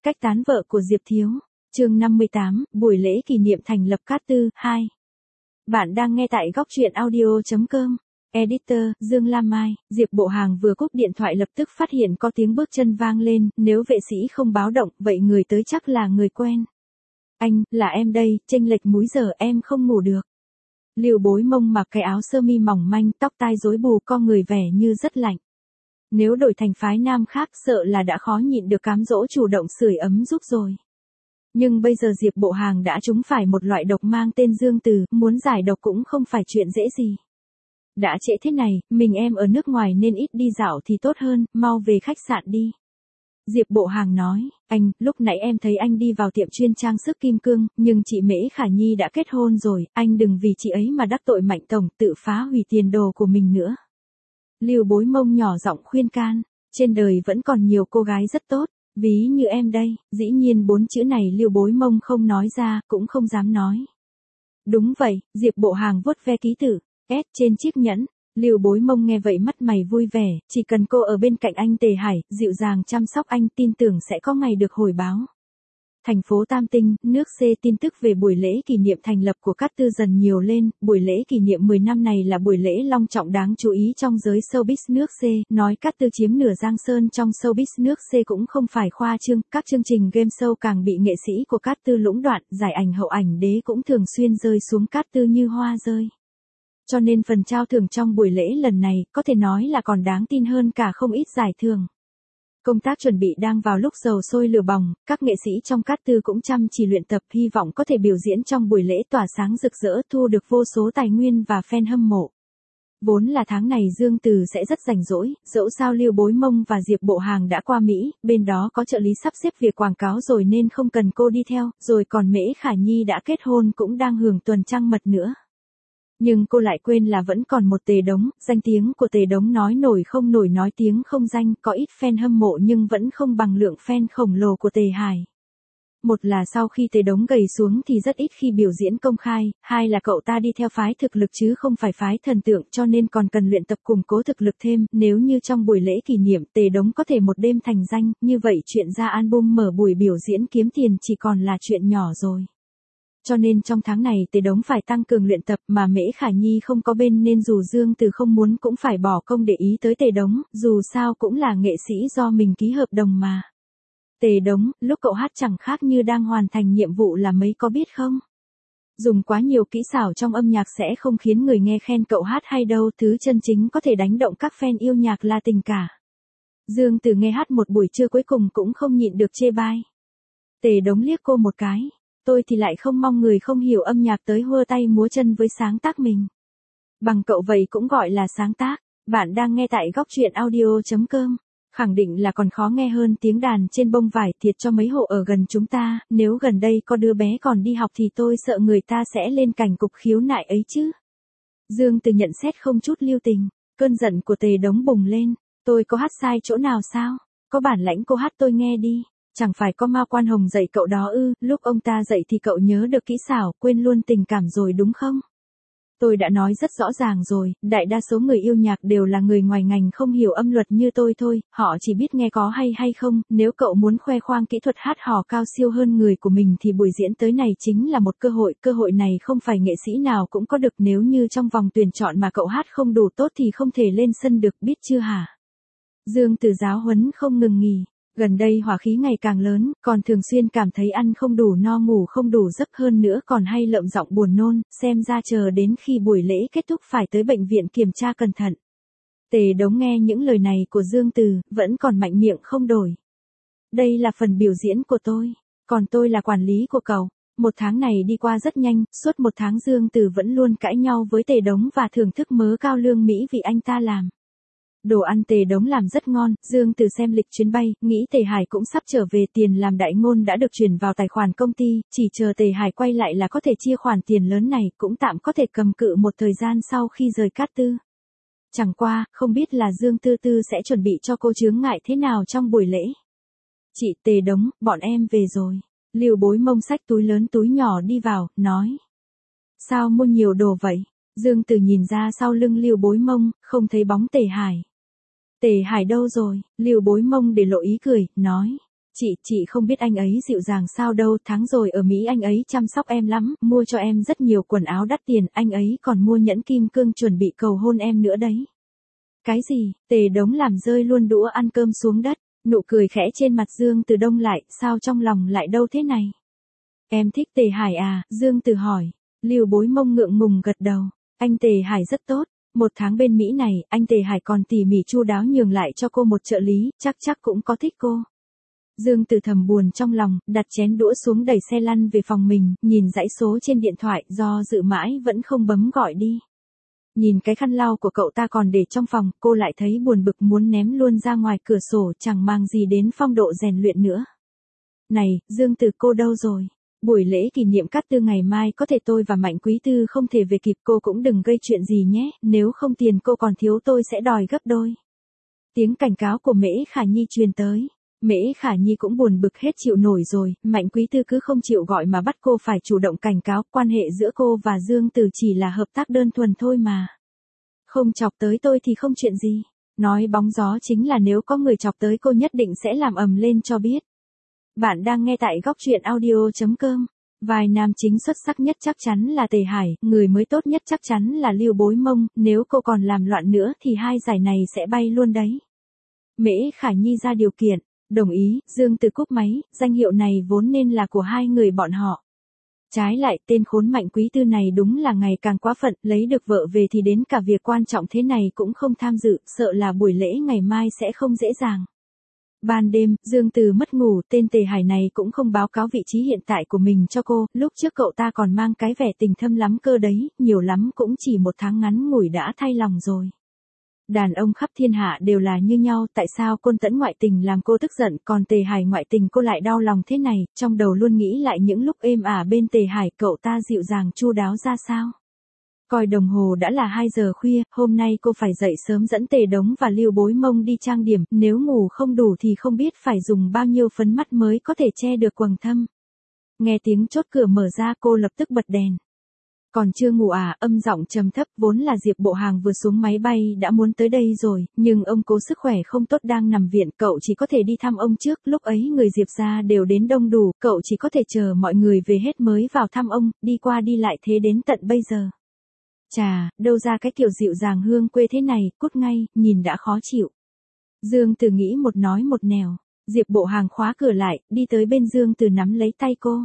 Cách tán vợ của Diệp Thiếu. Chương 58, buổi lễ kỷ niệm thành lập Cát Tư 2. Bạn đang nghe tại góc truyện audio.com. Editor, Dương Lam Mai. Diệp Bộ Hàng vừa cúp điện thoại lập tức phát hiện có tiếng bước chân vang lên, nếu vệ sĩ không báo động, vậy người tới chắc là người quen. Anh, là em đây, chênh lệch múi giờ em không ngủ được. Lưu Bối Mông mặc cái áo sơ mi mỏng manh, tóc tai rối bù, con người vẻ như rất lạnh. Nếu đổi thành phái nam khác sợ là đã khó nhịn được cám dỗ chủ động sưởi ấm giúp rồi. Nhưng bây giờ Diệp Bộ Hàng đã trúng phải một loại độc mang tên Dương Từ, muốn giải độc cũng không phải chuyện dễ gì. Đã trễ thế này, mình em ở nước ngoài nên ít đi dạo thì tốt hơn, mau về khách sạn đi. Diệp Bộ Hàng nói, anh, lúc nãy em thấy anh đi vào tiệm chuyên trang sức kim cương, nhưng chị Mễ Khả Nhi đã kết hôn rồi, anh đừng vì chị ấy mà đắc tội Mạnh Tổng, tự phá hủy tiền đồ của mình nữa. Lưu Bối Mông nhỏ giọng khuyên can, trên đời vẫn còn nhiều cô gái rất tốt, ví như em đây. Dĩ nhiên 4 chữ này Lưu Bối Mông không nói ra, cũng không dám nói. Đúng vậy, Diệp Bộ Hàng vuốt ve ký tự S trên chiếc nhẫn. Lưu Bối Mông nghe vậy mắt mày vui vẻ, chỉ cần cô ở bên cạnh anh Tề Hải, dịu dàng chăm sóc anh, tin tưởng sẽ có ngày được hồi báo. Thành phố Tam Tinh, nước C. Tin tức về buổi lễ kỷ niệm thành lập của Cát Tư dần nhiều lên, buổi lễ kỷ niệm 10 năm này là buổi lễ long trọng đáng chú ý trong giới showbiz nước C, nói Cát Tư chiếm nửa Giang Sơn trong showbiz nước C cũng không phải khoa trương, các chương trình game show càng bị nghệ sĩ của Cát Tư lũng đoạn, giải ảnh hậu ảnh đế cũng thường xuyên rơi xuống Cát Tư như hoa rơi. Cho nên phần trao thưởng trong buổi lễ lần này, có thể nói là còn đáng tin hơn cả không ít giải thưởng. Công tác chuẩn bị đang vào lúc dầu sôi lửa bỏng, các nghệ sĩ trong Cát Tư cũng chăm chỉ luyện tập, hy vọng có thể biểu diễn trong buổi lễ tỏa sáng rực rỡ, thu được vô số tài nguyên và fan hâm mộ. Vốn là tháng này Dương Từ sẽ rất rảnh rỗi, dẫu sao Lưu Bối Mông và Diệp Bộ Hàng đã qua Mỹ, bên đó có trợ lý sắp xếp việc quảng cáo rồi nên không cần cô đi theo, rồi còn Mễ Khả Nhi đã kết hôn cũng đang hưởng tuần trăng mật nữa. Nhưng cô lại quên là vẫn còn một Tề Đống, danh tiếng của Tề Đống nói nổi không nổi nói tiếng không danh, có ít fan hâm mộ nhưng vẫn không bằng lượng fan khổng lồ của Tề Hải. Một là sau khi Tề Đống gầy xuống thì rất ít khi biểu diễn công khai, hai là cậu ta đi theo phái thực lực chứ không phải phái thần tượng cho nên còn cần luyện tập củng cố thực lực thêm, nếu như trong buổi lễ kỷ niệm Tề Đống có thể một đêm thành danh, như vậy chuyện ra album mở buổi biểu diễn kiếm tiền chỉ còn là chuyện nhỏ rồi. Cho nên trong tháng này Tề Đống phải tăng cường luyện tập mà Mễ Khả Nhi không có bên nên dù Dương Từ không muốn cũng phải bỏ công để ý tới Tề Đống, dù sao cũng là nghệ sĩ do mình ký hợp đồng mà. Tề Đống, lúc cậu hát chẳng khác như đang hoàn thành nhiệm vụ là mấy có biết không? Dùng quá nhiều kỹ xảo trong âm nhạc sẽ không khiến người nghe khen cậu hát hay đâu, thứ chân chính có thể đánh động các fan yêu nhạc là tình cả. Dương Từ nghe hát một buổi trưa cuối cùng cũng không nhịn được chê bai. Tề Đống liếc cô một cái. Tôi thì lại không mong người không hiểu âm nhạc tới hơ tay múa chân với sáng tác mình. Bằng cậu vậy cũng gọi là sáng tác. Bạn đang nghe tại góc truyện audio.com. Khẳng định là còn khó nghe hơn tiếng đàn trên bông vải, thiệt cho mấy hộ ở gần chúng ta, nếu gần đây có đứa bé còn đi học thì tôi sợ người ta sẽ lên cảnh cục khiếu nại ấy chứ. Dương Từ nhận xét không chút lưu tình, cơn giận của Tề Đống bùng lên. Tôi có hát sai chỗ nào sao? Có bản lãnh cô hát tôi nghe đi. Chẳng phải có Mao Quan Hồng dạy cậu đó ư, lúc ông ta dạy thì cậu nhớ được kỹ xảo, quên luôn tình cảm rồi đúng không? Tôi đã nói rất rõ ràng rồi, đại đa số người yêu nhạc đều là người ngoài ngành không hiểu âm luật như tôi thôi, họ chỉ biết nghe có hay không, nếu cậu muốn khoe khoang kỹ thuật hát hò cao siêu hơn người của mình thì buổi diễn tới này chính là một cơ hội này không phải nghệ sĩ nào cũng có được, nếu như trong vòng tuyển chọn mà cậu hát không đủ tốt thì không thể lên sân được, biết chưa hả? Dương Từ giáo huấn không ngừng nghỉ. Gần đây hỏa khí ngày càng lớn, còn thường xuyên cảm thấy ăn không đủ no ngủ không đủ giấc, hơn nữa còn hay lợm giọng buồn nôn, xem ra chờ đến khi buổi lễ kết thúc phải tới bệnh viện kiểm tra cẩn thận. Tề Đống nghe những lời này của Dương Từ, vẫn còn mạnh miệng không đổi. Đây là phần biểu diễn của tôi, còn tôi là quản lý của cậu. Một tháng này đi qua rất nhanh, suốt một tháng Dương Từ vẫn luôn cãi nhau với Tề Đống và thưởng thức mớ cao lương Mỹ vì anh ta làm. Đồ ăn Tề Đống làm rất ngon, Dương Từ xem lịch chuyến bay, nghĩ Tề Hải cũng sắp trở về, tiền làm đại ngôn đã được chuyển vào tài khoản công ty, chỉ chờ Tề Hải quay lại là có thể chia khoản tiền lớn này, cũng tạm có thể cầm cự một thời gian sau khi rời Cát Tư. Chẳng qua, không biết là Dương Tư Tư sẽ chuẩn bị cho cô chướng ngại thế nào trong buổi lễ. Chị Tề Đống, bọn em về rồi. Lưu Bối Mông xách túi lớn túi nhỏ đi vào, nói. Sao mua nhiều đồ vậy? Dương Từ nhìn ra sau lưng Lưu Bối Mông, không thấy bóng Tề Hải. Tề Hải đâu rồi? Lưu Bối Mông để lộ ý cười, nói. Chị không biết anh ấy dịu dàng sao đâu, tháng rồi ở Mỹ anh ấy chăm sóc em lắm, mua cho em rất nhiều quần áo đắt tiền, anh ấy còn mua nhẫn kim cương chuẩn bị cầu hôn em nữa đấy. Cái gì? Tề Đống làm rơi luôn đũa ăn cơm xuống đất, nụ cười khẽ trên mặt Dương Từ đông lại, sao trong lòng lại đâu thế này? Em thích Tề Hải à? Dương Từ hỏi. Lưu Bối Mông ngượng ngùng gật đầu, anh Tề Hải rất tốt. Một tháng bên Mỹ này, anh Tề Hải còn tỉ mỉ chu đáo nhường lại cho cô một trợ lý, chắc cũng có thích cô. Dương Từ thầm buồn trong lòng, đặt chén đũa xuống đẩy xe lăn về phòng mình, nhìn dãy số trên điện thoại, do dự mãi vẫn không bấm gọi đi. Nhìn cái khăn lau của cậu ta còn để trong phòng, cô lại thấy buồn bực muốn ném luôn ra ngoài cửa sổ, chẳng mang gì đến phong độ rèn luyện nữa. Này, Dương Từ, cô đâu rồi? Buổi lễ kỷ niệm Cát Tư ngày mai có thể tôi và Mạnh Quý Tư không thể về kịp, cô cũng đừng gây chuyện gì nhé, nếu không tiền cô còn thiếu tôi sẽ đòi gấp đôi. Tiếng cảnh cáo của Mễ Khả Nhi truyền tới. Mễ Khả Nhi cũng buồn bực hết chịu nổi rồi, Mạnh Quý Tư cứ không chịu gọi mà bắt cô phải chủ động cảnh cáo, quan hệ giữa cô và Dương Từ chỉ là hợp tác đơn thuần thôi mà. Không chọc tới tôi thì không chuyện gì. Nói bóng gió chính là nếu có người chọc tới cô nhất định sẽ làm ầm lên cho biết. Bạn đang nghe tại góc truyện audio.com. Vai nam chính xuất sắc nhất chắc chắn là Tề Hải, người mới tốt nhất chắc chắn là Lưu Bối Mông, nếu cô còn làm loạn nữa thì hai giải này sẽ bay luôn đấy. Mễ Khả Nhi ra điều kiện, đồng ý, Dương Từ cúp máy, danh hiệu này vốn nên là của hai người bọn họ. Trái lại, tên khốn Mạnh Quý Tư này đúng là ngày càng quá phận, lấy được vợ về thì đến cả việc quan trọng thế này cũng không tham dự, sợ là buổi lễ ngày mai sẽ không dễ dàng. Ban đêm, Dương Từ mất ngủ, tên Tề Hải này cũng không báo cáo vị trí hiện tại của mình cho cô, lúc trước cậu ta còn mang cái vẻ tình thâm lắm cơ đấy, nhiều lắm cũng chỉ một tháng ngắn ngủi đã thay lòng rồi. Đàn ông khắp thiên hạ đều là như nhau, tại sao Côn Tẫn ngoại tình làm cô tức giận, còn Tề Hải ngoại tình cô lại đau lòng thế này, trong đầu luôn nghĩ lại những lúc êm ả bên Tề Hải, cậu ta dịu dàng chu đáo ra sao. Coi đồng hồ đã là 2 giờ khuya, hôm nay cô phải dậy sớm dẫn Tề Đống và Lưu Bối Mông đi trang điểm, nếu ngủ không đủ thì không biết phải dùng bao nhiêu phấn mắt mới có thể che được quầng thâm. Nghe tiếng chốt cửa mở ra cô lập tức bật đèn. Còn chưa ngủ à? Âm giọng trầm thấp, vốn là Diệp Bộ Hàng vừa xuống máy bay đã muốn tới đây rồi, nhưng ông cố sức khỏe không tốt đang nằm viện, cậu chỉ có thể đi thăm ông trước, lúc ấy người Diệp gia đều đến đông đủ, cậu chỉ có thể chờ mọi người về hết mới vào thăm ông, đi qua đi lại thế đến tận bây giờ. Chà, đâu ra cái kiểu dịu dàng hương quê thế này, cút ngay, nhìn đã khó chịu. Dương Từ nghĩ một nói một nẻo, Diệp Bộ Hàng khóa cửa lại, đi tới bên Dương Từ nắm lấy tay cô.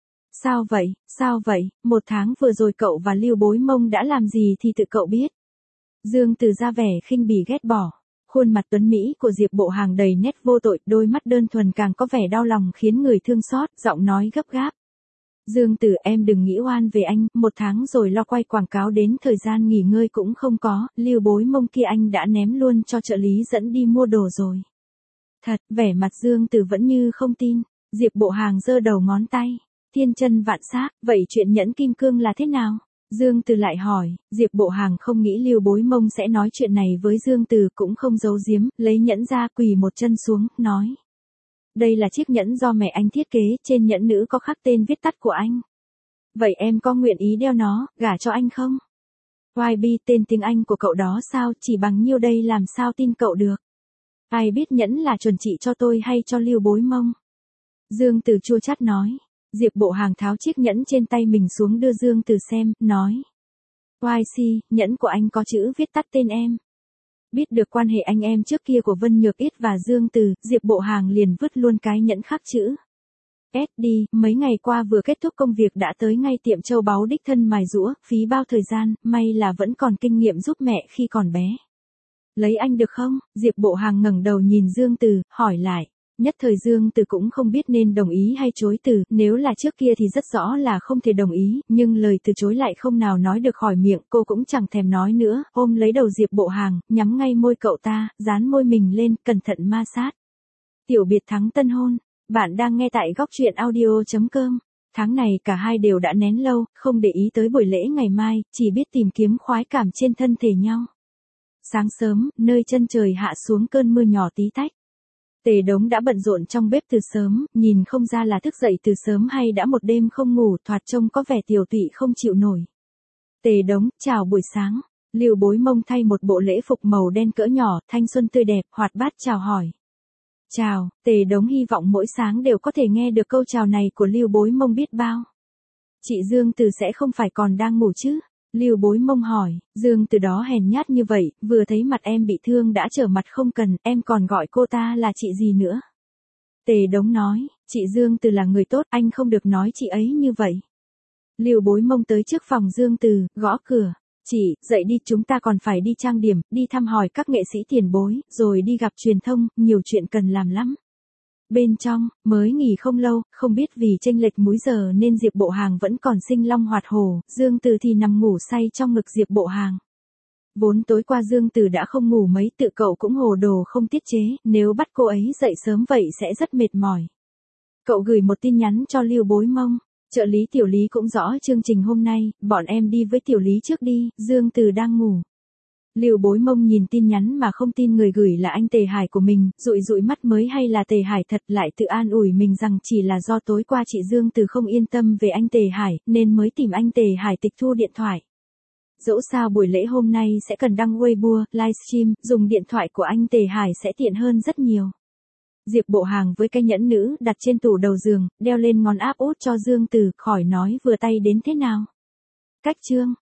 Sao vậy, một tháng vừa rồi cậu và Lưu Bối Mông đã làm gì thì tự cậu biết. Dương Từ ra vẻ khinh bỉ ghét bỏ. Khuôn mặt tuấn Mỹ của Diệp Bộ Hàng đầy nét vô tội, đôi mắt đơn thuần càng có vẻ đau lòng khiến người thương xót, giọng nói gấp gáp. Dương Từ, em đừng nghĩ oan về anh, một tháng rồi lo quay quảng cáo đến thời gian nghỉ ngơi cũng không có, Lưu Bối Mông kia anh đã ném luôn cho trợ lý dẫn đi mua đồ rồi. Thật, vẻ mặt Dương Từ vẫn như không tin. Diệp Bộ Hàng giơ đầu ngón tay. Thiên chân vạn xác, vậy chuyện nhẫn kim cương là thế nào? Dương Từ lại hỏi, Diệp Bộ Hàng không nghĩ Lưu Bối Mông sẽ nói chuyện này với Dương Từ, cũng không giấu giếm, lấy nhẫn ra quỳ một chân xuống, nói. Đây là chiếc nhẫn do mẹ anh thiết kế, trên nhẫn nữ có khắc tên viết tắt của anh. Vậy em có nguyện ý đeo nó, gả cho anh không? YB, tên tiếng Anh của cậu đó sao, chỉ bằng nhiêu đây làm sao tin cậu được? Ai biết nhẫn là chuẩn chị cho tôi hay cho Lưu Bối Mông? Dương Từ chua chát nói. Diệp Bộ Hàng tháo chiếc nhẫn trên tay mình xuống đưa Dương Từ xem, nói. YC, nhẫn của anh có chữ viết tắt tên em. Biết được quan hệ anh em trước kia của Vân Nhược Yết và Dương Từ, Diệp Bộ Hàng liền vứt luôn cái nhẫn khắc chữ. SD, mấy ngày qua vừa kết thúc công việc đã tới ngay tiệm châu báu đích thân mài giũa, phí bao thời gian, may là vẫn còn kinh nghiệm giúp mẹ khi còn bé. Lấy anh được không? Diệp Bộ Hàng ngẩng đầu nhìn Dương Từ, hỏi lại. Nhất thời Dương Từ cũng không biết nên đồng ý hay chối từ, nếu là trước kia thì rất rõ là không thể đồng ý, nhưng lời từ chối lại không nào nói được khỏi miệng, cô cũng chẳng thèm nói nữa, ôm lấy đầu Diệp Bộ Hàng, nhắm ngay môi cậu ta, dán môi mình lên, cẩn thận ma sát. Tiểu biệt thắng tân hôn, bạn đang nghe tại góc truyện audio.com. Tháng này cả hai đều đã nén lâu, không để ý tới buổi lễ ngày mai, chỉ biết tìm kiếm khoái cảm trên thân thể nhau. Sáng sớm, nơi chân trời hạ xuống cơn mưa nhỏ tí tách. Tề Đống đã bận rộn trong bếp từ sớm, nhìn không ra là thức dậy từ sớm hay đã một đêm không ngủ, thoạt trông có vẻ tiều tụy không chịu nổi. Tề Đống, chào buổi sáng. Lưu Bối Mông thay một bộ lễ phục màu đen cỡ nhỏ, thanh xuân tươi đẹp, hoạt bát chào hỏi. Chào, Tề Đống hy vọng mỗi sáng đều có thể nghe được câu chào này của Lưu Bối Mông biết bao. Chị Dương Từ sẽ không phải còn đang ngủ chứ? Lưu Bối Mông hỏi, Dương Từ đó hèn nhát như vậy, vừa thấy mặt em bị thương đã trở mặt không cần, em còn gọi cô ta là chị gì nữa. Tề Đống nói, chị Dương Từ là người tốt, anh không được nói chị ấy như vậy. Lưu Bối Mông tới trước phòng Dương Từ, gõ cửa. Chị, dậy đi, chúng ta còn phải đi trang điểm, đi thăm hỏi các nghệ sĩ tiền bối, rồi đi gặp truyền thông, nhiều chuyện cần làm lắm. Bên trong, mới nghỉ không lâu, không biết vì chênh lệch múi giờ nên Diệp Bộ Hàng vẫn còn sinh long hoạt hổ, Dương Từ thì nằm ngủ say trong ngực Diệp Bộ Hàng. Vốn tối qua Dương Từ đã không ngủ mấy, tự cậu cũng hồ đồ không tiết chế, nếu bắt cô ấy dậy sớm vậy sẽ rất mệt mỏi. Cậu gửi một tin nhắn cho Lưu Bối Mông. Trợ lý Tiểu Lý cũng rõ chương trình hôm nay, bọn em đi với Tiểu Lý trước đi, Dương Từ đang ngủ. Lưu Bối Mông nhìn tin nhắn mà không tin người gửi là anh Tề Hải của mình, dụi dụi mắt mới hay là Tề Hải thật, lại tự an ủi mình rằng chỉ là do tối qua chị Dương Từ không yên tâm về anh Tề Hải, nên mới tìm anh Tề Hải tịch thu điện thoại. Dẫu sao buổi lễ hôm nay sẽ cần đăng Weibo, livestream, dùng điện thoại của anh Tề Hải sẽ tiện hơn rất nhiều. Diệp Bộ Hàng với cái nhẫn nữ đặt trên tủ đầu giường, đeo lên ngón áp út cho Dương Từ, khỏi nói vừa tay đến thế nào. Cách chương